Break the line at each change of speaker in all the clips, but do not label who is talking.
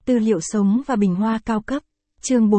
Tư liệu sống và bình hoa cao cấp. Chương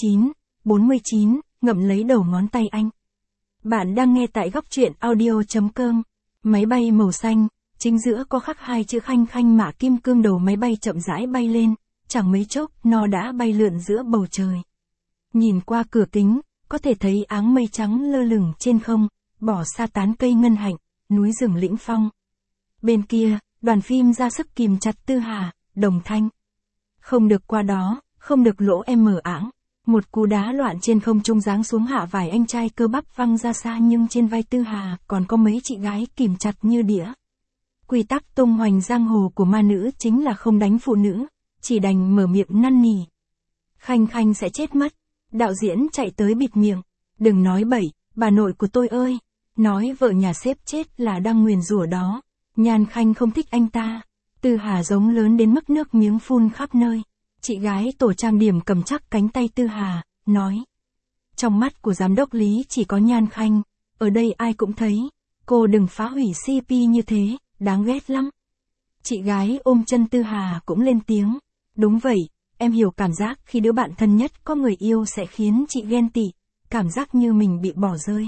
49, ngậm lấy đầu ngón tay anh. Bạn đang nghe tại góc truyện audio.com. Máy bay màu xanh, chính giữa có khắc hai chữ Khanh Khanh mạ kim cương, đầu máy bay chậm rãi bay lên, chẳng mấy chốc nó đã bay lượn giữa bầu trời. Nhìn qua cửa kính, có thể thấy áng mây trắng lơ lửng trên không, bỏ xa tán cây ngân hạnh, núi rừng lĩnh phong. Bên kia, đoàn phim ra sức kìm chặt Tư Hà, Đồng Thanh. Không được qua đó, không được lỗ em mở ảng. Một cú đá loạn trên không trung giáng xuống hạ vài anh trai cơ bắp văng ra xa, nhưng trên vai Tư Hà còn có mấy chị gái kìm chặt như đĩa. Quy tắc tung hoành giang hồ của ma nữ chính là không đánh phụ nữ, chỉ đành mở miệng năn nỉ. Khanh Khanh sẽ chết mất. Đạo diễn chạy tới bịt miệng. Đừng nói bậy, bà nội của tôi ơi. Nói vợ nhà sếp chết là đang nguyền rủa đó. Nhan Khanh không thích anh ta. Tư Hà giống lớn đến mức nước miếng phun khắp nơi. Chị gái tổ trang điểm cầm chắc cánh tay Tư Hà, nói. Trong mắt của giám đốc Lý chỉ có Nhan Khanh, ở đây ai cũng thấy. Cô đừng phá hủy CP như thế, đáng ghét lắm. Chị gái ôm chân Tư Hà cũng lên tiếng. Đúng vậy, em hiểu cảm giác khi đứa bạn thân nhất có người yêu sẽ khiến chị ghen tị, cảm giác như mình bị bỏ rơi.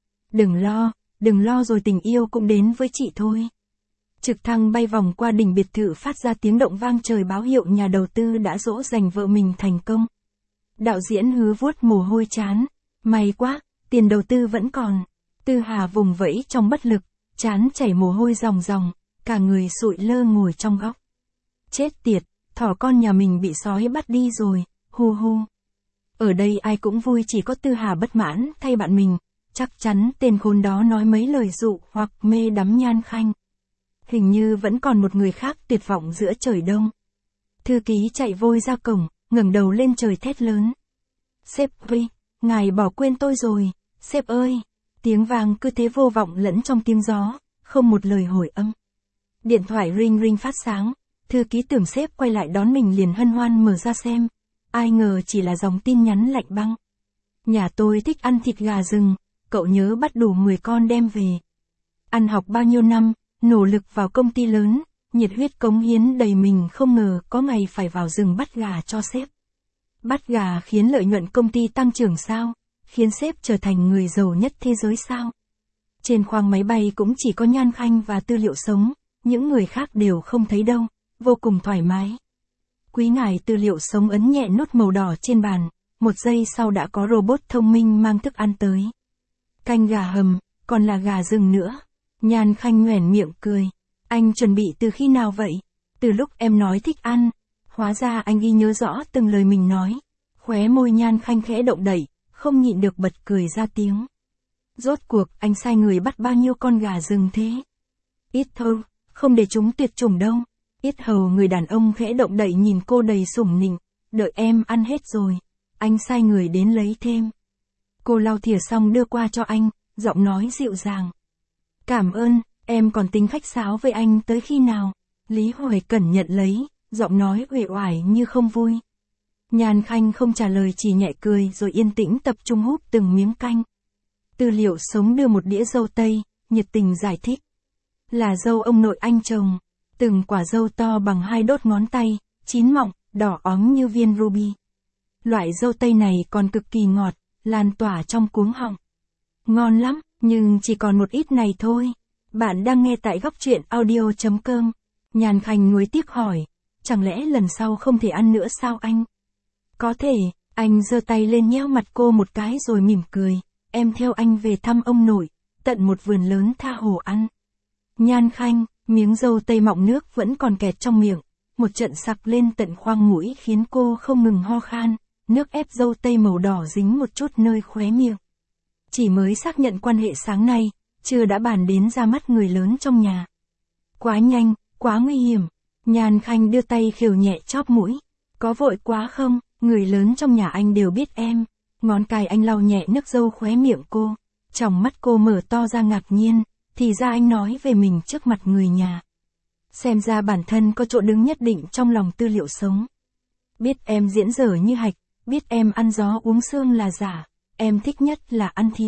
Đừng lo rồi tình yêu cũng đến với chị thôi. Trực thăng bay vòng qua đỉnh biệt thự phát ra tiếng động vang trời, báo hiệu nhà đầu tư đã dỗ dành vợ mình thành công. Đạo diễn Hứa vuốt mồ hôi trán. May quá, tiền đầu tư vẫn còn. Tư Hà vùng vẫy trong bất lực, trán chảy mồ hôi ròng ròng, cả người sụi lơ ngồi trong góc. Chết tiệt, thỏ con nhà mình bị sói bắt đi rồi, hu hu. Ở đây ai cũng vui, chỉ có Tư Hà bất mãn thay bạn mình, chắc chắn tên khốn đó nói mấy lời dụ hoặc mê đắm Nhan Khanh. Hình như vẫn còn một người khác tuyệt vọng giữa trời đông. Thư ký chạy vội ra cổng, ngẩng đầu lên trời thét lớn. Sếp ơi, ngài bỏ quên tôi rồi, sếp ơi. Tiếng vang cứ thế vô vọng lẫn trong tiếng gió, không một lời hồi âm. Điện thoại ring ring phát sáng, thư ký tưởng sếp quay lại đón mình liền hân hoan mở ra xem. Ai ngờ chỉ là dòng tin nhắn lạnh băng. Nhà tôi thích ăn thịt gà rừng, cậu nhớ bắt đủ 10 con đem về. Ăn học bao nhiêu năm, nỗ lực vào công ty lớn, nhiệt huyết cống hiến đầy mình, không ngờ có ngày phải vào rừng bắt gà cho sếp. Bắt gà khiến lợi nhuận công ty tăng trưởng sao? Khiến sếp trở thành người giàu nhất thế giới sao? Trên khoang máy bay cũng chỉ có Nhan Khanh và tư liệu sống, những người khác đều không thấy đâu, vô cùng thoải mái. Quý ngài, tư liệu sống ấn nhẹ nút màu đỏ trên bàn, một giây sau đã có robot thông minh mang thức ăn tới. Canh gà hầm, còn là gà rừng nữa. Nhan Khanh nhoẻn miệng cười. Anh chuẩn bị từ khi nào vậy? Từ lúc em nói thích ăn. Hóa ra anh ghi nhớ rõ từng lời mình nói. Khóe môi Nhan Khanh khẽ động đậy, không nhịn được bật cười ra tiếng. Rốt cuộc anh sai người bắt bao nhiêu con gà rừng thế? Ít thôi, không để chúng tuyệt chủng đâu. Ít hầu người đàn ông khẽ động đậy nhìn cô đầy sủng nịnh. Đợi em ăn hết rồi, anh sai người đến lấy thêm. Cô lau thìa xong đưa qua cho anh, giọng nói dịu dàng. Cảm ơn, em còn tính khách sáo với anh tới khi nào? Lý Hoài Cẩn nhận lấy, giọng nói uể oải như không vui. Nhan Khanh không trả lời, chỉ nhẹ cười rồi yên tĩnh tập trung húp từng miếng canh. Tư liệu sống đưa một đĩa dâu tây, nhiệt tình giải thích. Là dâu ông nội anh trồng, từng quả dâu to bằng 2 đốt ngón tay, chín mọng, đỏ óng như viên ruby. Loại dâu tây này còn cực kỳ ngọt, lan tỏa trong cuống họng. Ngon lắm, nhưng chỉ còn một ít này thôi. Bạn đang nghe tại góc truyện audio.com. Nhan Khanh nuối tiếc hỏi, chẳng lẽ lần sau không thể ăn nữa sao anh? Có thể, anh giơ tay lên nhéo mặt cô một cái rồi mỉm cười. Em theo anh về thăm ông nội, tận một vườn lớn tha hồ ăn. Nhan Khanh, miếng dâu tây mọng nước vẫn còn kẹt trong miệng. Một trận sặc lên tận khoang mũi khiến cô không ngừng ho khan. Nước ép dâu tây màu đỏ dính một chút nơi khóe miệng. Chỉ mới xác nhận quan hệ sáng nay, chưa đã bàn đến ra mắt người lớn trong nhà. Quá nhanh, quá nguy hiểm. Nhan Khanh đưa tay khều nhẹ chóp mũi. Có vội quá không, người lớn trong nhà anh đều biết em. Ngón cài anh lau nhẹ nước dâu khóe miệng cô. Tròng mắt cô mở to ra ngạc nhiên, thì ra anh nói về mình trước mặt người nhà. Xem ra bản thân có chỗ đứng nhất định trong lòng tư liệu sống. Biết em diễn dở như hạch, biết em ăn gió uống sương là giả, em thích nhất là ăn thịt.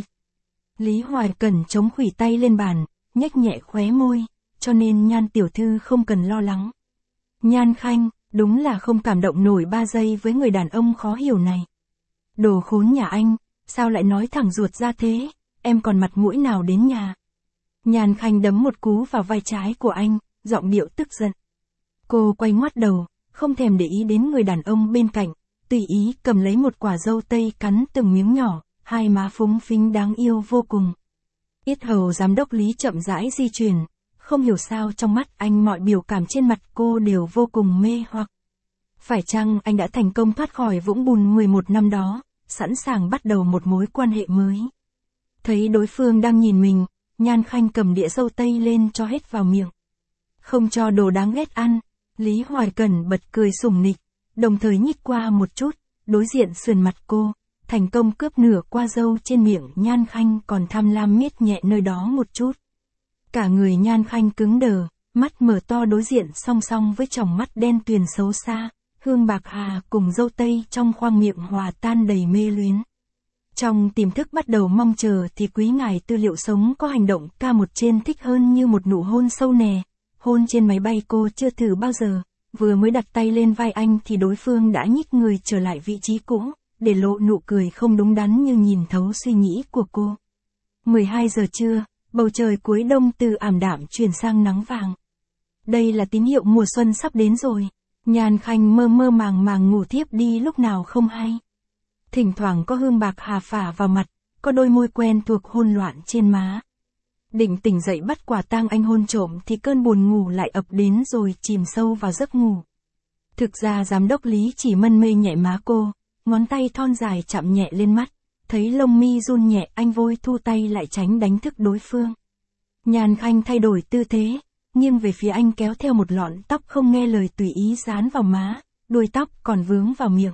Lý Hoài Cẩn chống khuỷu tay lên bàn, nhếch nhẹ khóe môi, cho nên Nhan tiểu thư không cần lo lắng. Nhan Khanh, Đúng là không cảm động nổi 3 giây với người đàn ông khó hiểu này. Đồ khốn nhà anh, sao lại nói thẳng ruột ra thế, em còn mặt mũi nào đến nhà. Nhan Khanh đấm một cú vào vai trái của anh, giọng điệu tức giận. Cô quay ngoắt đầu, không thèm để ý đến người đàn ông bên cạnh, tùy ý cầm lấy một quả dâu tây cắn từng miếng nhỏ, hai má phúng phính đáng yêu vô cùng. Yết hầu giám đốc Lý chậm rãi di chuyển, không hiểu sao trong mắt anh mọi biểu cảm trên mặt cô đều vô cùng mê hoặc. Phải chăng anh đã thành công thoát khỏi vũng bùn 11 năm đó, sẵn sàng bắt đầu một mối quan hệ mới. Thấy đối phương đang nhìn mình, Nhan Khanh cầm đĩa dâu tây lên cho hết vào miệng. Không cho đồ đáng ghét ăn, Lý Hoài Cẩn bật cười sủng nịch, đồng thời nhích qua một chút, đối diện sườn mặt cô, thành công cướp nửa qua dâu trên miệng Nhan Khanh còn tham lam miết nhẹ nơi đó một chút. Cả người Nhan Khanh cứng đờ, mắt mở to đối diện song song với tròng mắt đen tuyền xấu xa, hương bạc hà cùng dâu tây trong khoang miệng hòa tan đầy mê luyến. Trong tiềm thức bắt đầu mong chờ thì quý ngài tư liệu sống có hành động ca một trên thích hơn như một nụ hôn sâu nè. Hôn trên máy bay cô chưa thử bao giờ, vừa mới đặt tay lên vai anh thì đối phương đã nhích người trở lại vị trí cũ, để lộ nụ cười không đúng đắn như nhìn thấu suy nghĩ của cô. 12 giờ trưa, bầu trời cuối đông từ ảm đạm chuyển sang nắng vàng. Đây là tín hiệu mùa xuân sắp đến rồi. Nhan Khanh mơ mơ màng màng ngủ thiếp đi lúc nào không hay. Thỉnh thoảng có hương bạc hà phả vào mặt, có đôi môi quen thuộc hôn loạn trên má. Định tỉnh dậy bắt quả tang anh hôn trộm thì cơn buồn ngủ lại ập đến rồi chìm sâu vào giấc ngủ. Thực ra giám đốc Lý chỉ mân mê nhẹ má cô, ngón tay thon dài chạm nhẹ lên mắt, thấy lông mi run nhẹ anh vội thu tay lại tránh đánh thức đối phương. Nhan Khanh thay đổi tư thế, nghiêng về phía anh kéo theo một lọn tóc không nghe lời tùy ý dán vào má, đuôi tóc còn vướng vào miệng.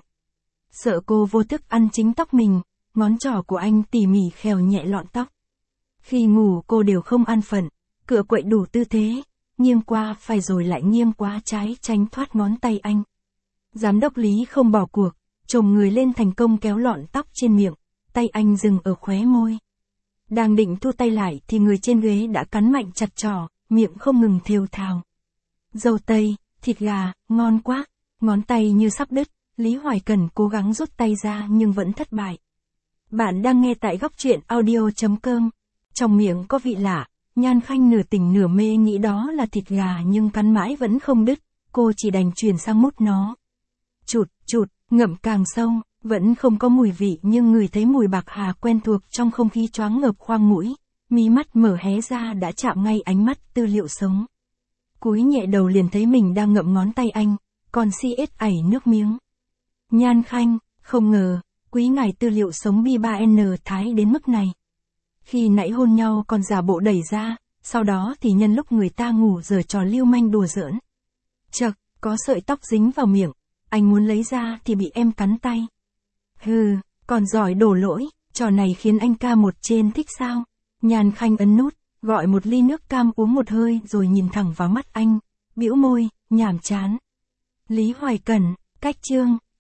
Sợ cô vô thức ăn chính tóc mình, ngón trỏ của anh tỉ mỉ khèo nhẹ lọn tóc. Khi ngủ cô đều không an phận, cựa quậy đủ tư thế, nghiêng qua phải rồi lại nghiêng qua trái tránh thoát ngón tay anh. Giám đốc Lý không bỏ cuộc, chồm người lên thành công kéo lọn tóc trên miệng, tay anh dừng ở khóe môi. Đang định thu tay lại thì người trên ghế đã cắn mạnh chặt trỏ, miệng không ngừng thều thào. Dâu tây, thịt gà, ngon quá, ngón tay như sắp đứt, Lý Hoài Cẩn cố gắng rút tay ra nhưng vẫn thất bại. Bạn đang nghe tại góc truyện audio.com. Trong miệng có vị lạ, Nhan Khanh nửa tỉnh nửa mê nghĩ đó là thịt gà nhưng cắn mãi vẫn không đứt, cô chỉ đành chuyển sang mút nó. Chụt, chụt, ngậm càng sâu, vẫn không có mùi vị nhưng ngửi thấy mùi bạc hà quen thuộc trong không khí choáng ngợp khoang mũi, mí mắt mở hé ra đã chạm ngay ánh mắt tư liệu sống. Cúi nhẹ đầu liền thấy mình đang ngậm ngón tay anh, còn si ết ảy nước miếng. Nhan Khanh, không ngờ, quý ngài tư liệu sống bi 3N thái đến mức này. Khi nãy hôn nhau còn giả bộ đẩy ra, sau đó thì nhân lúc người ta ngủ giở trò lưu manh đùa giỡn. Chậc, có sợi tóc dính vào miệng, anh muốn lấy ra thì bị em cắn tay. Hừ, còn giỏi đổ lỗi, trò này khiến anh ca một trên thích sao? Nhan Khanh ấn nút, gọi một ly nước cam uống một hơi rồi nhìn thẳng vào mắt anh, bĩu môi, nhảm chán. Lý Hoài Cẩn, cách chương.